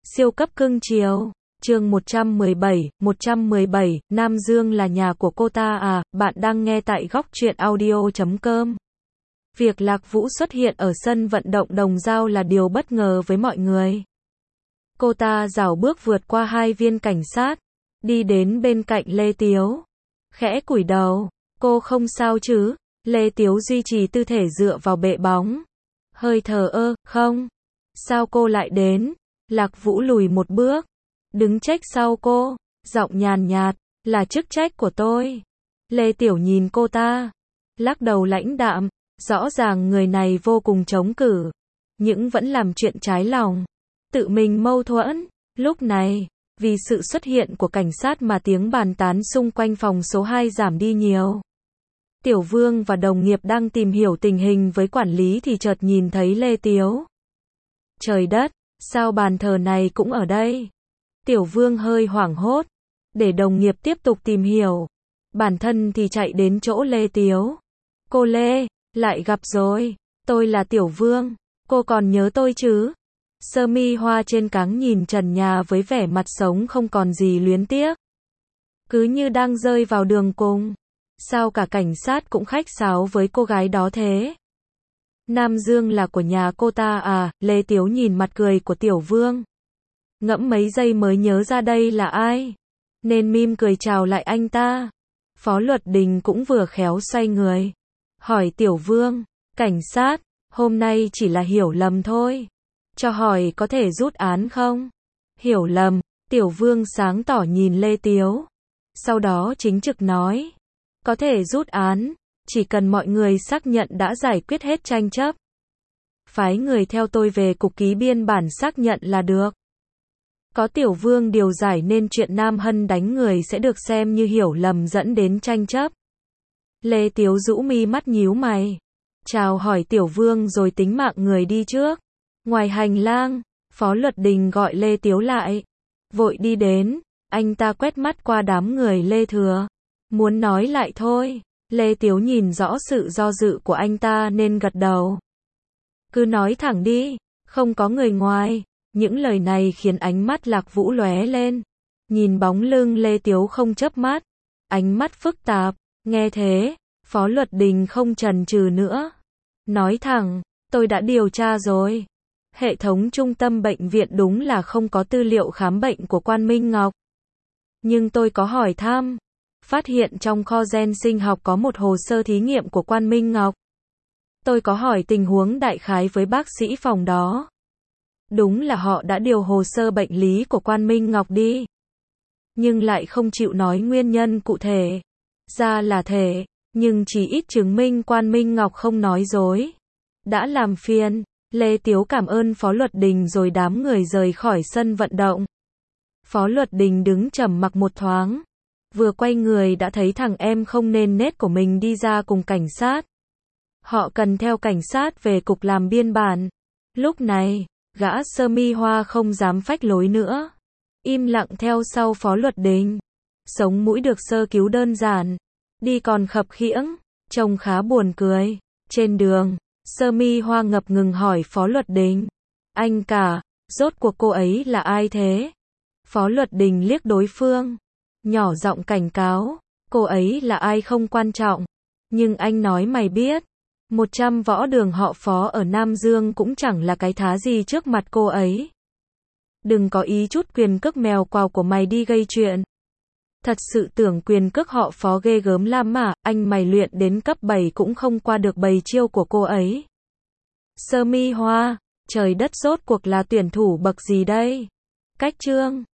Siêu cấp cưng chiều. Chương 117, Nam Dương là nhà của cô ta à, bạn đang nghe tại góc truyện audio.com. Việc Lạc Vũ xuất hiện ở sân vận động Đồng Dao là điều bất ngờ với mọi người. Cô ta rảo bước vượt qua hai viên cảnh sát, đi đến bên cạnh Lê Tiếu. Khẽ cúi đầu, cô không sao chứ? Lê Tiếu duy trì tư thể dựa vào bệ bóng. Hơi thờ ơ, không? Sao cô lại đến? Lạc Vũ lùi một bước, đứng trách sau cô, giọng nhàn nhạt, là chức trách của tôi. Lê Tiểu nhìn cô ta, lắc đầu lãnh đạm, rõ ràng người này vô cùng chống cự, nhưng vẫn làm chuyện trái lòng, tự mình mâu thuẫn. Lúc này, vì sự xuất hiện của cảnh sát mà tiếng bàn tán xung quanh phòng số 2 giảm đi nhiều. Tiểu Vương và đồng nghiệp đang tìm hiểu tình hình với quản lý thì chợt nhìn thấy Lê Tiếu. Trời đất, sao bàn thờ này cũng ở đây? Tiểu Vương hơi hoảng hốt, để đồng nghiệp tiếp tục tìm hiểu. Bản thân thì chạy đến chỗ Lê Tiếu. Cô Lê, lại gặp rồi, tôi là Tiểu Vương, cô còn nhớ tôi chứ? Sơ mi hoa trên cáng nhìn trần nhà với vẻ mặt sống không còn gì luyến tiếc. Cứ như đang rơi vào đường cùng. Sao cả cảnh sát cũng khách sáo với cô gái đó thế? Nam Dương là của nhà cô ta à? Lê Tiếu nhìn mặt cười của Tiểu Vương, ngẫm mấy giây mới nhớ ra đây là ai, nên mỉm cười chào lại anh ta. Phó Luật Đình cũng vừa khéo xoay người, hỏi Tiểu Vương, cảnh sát, hôm nay chỉ là hiểu lầm thôi, cho hỏi có thể rút án không? Hiểu lầm? Tiểu Vương sáng tỏ nhìn Lê Tiếu, sau đó chính trực nói, có thể rút án, chỉ cần mọi người xác nhận đã giải quyết hết tranh chấp. Phái người theo tôi về cục ký biên bản xác nhận là được. Có Tiểu Vương điều giải nên chuyện Nam Hân đánh người sẽ được xem như hiểu lầm dẫn đến tranh chấp. Lê Tiếu rũ mi mắt nhíu mày, chào hỏi Tiểu Vương rồi tính mạng người đi trước. Ngoài hành lang, Phó Luật Đình gọi Lê Tiếu lại, vội đi đến, anh ta quét mắt qua đám người Lê Thừa, muốn nói lại thôi. Lê Tiếu nhìn rõ sự do dự của anh ta nên gật đầu. Cứ nói thẳng đi, không có người ngoài. Những lời này khiến ánh mắt Lạc Vũ lóe lên. Nhìn bóng lưng Lê Tiếu không chớp mắt, ánh mắt phức tạp. Nghe thế, Phó Luật Đình không chần chừ nữa, nói thẳng, tôi đã điều tra rồi. Hệ thống trung tâm bệnh viện đúng là không có tư liệu khám bệnh của Quan Minh Ngọc. Nhưng tôi có hỏi thăm, phát hiện trong kho gen sinh học có một hồ sơ thí nghiệm của Quan Minh Ngọc. Tôi có hỏi tình huống đại khái với bác sĩ phòng đó. Đúng là họ đã điều hồ sơ bệnh lý của Quan Minh Ngọc đi, nhưng lại không chịu nói nguyên nhân cụ thể. Ra là thế, nhưng chỉ ít chứng minh Quan Minh Ngọc không nói dối. Đã làm phiền. Lê Tiếu cảm ơn Phó Luật Đình rồi đám người rời khỏi sân vận động. Phó Luật Đình đứng trầm mặc một thoáng, vừa quay người đã thấy thằng em không nên nết của mình đi ra cùng cảnh sát. Họ cần theo cảnh sát về cục làm biên bản. Lúc này, gã sơ mi hoa không dám phách lối nữa, im lặng theo sau Phó Luật Đình. Sống mũi được sơ cứu đơn giản, đi còn khập khiễng, trông khá buồn cười. Trên đường, sơ mi hoa ngập ngừng hỏi Phó Luật Đình, anh cả, rốt cuộc cô ấy là ai thế? Phó Luật Đình liếc đối phương, nhỏ giọng cảnh cáo, cô ấy là ai không quan trọng, nhưng anh nói mày biết, 100 võ đường họ Phó ở Nam Dương cũng chẳng là cái thá gì trước mặt cô ấy. Đừng có ý chút quyền cước mèo quào của mày đi gây chuyện. Thật sự tưởng quyền cước họ Phó ghê gớm lắm mà, anh mày luyện đến cấp 7 cũng không qua được bầy chiêu của cô ấy. Sơ mi hoa, trời đất rốt cuộc là tuyển thủ bậc gì đây? Cách chương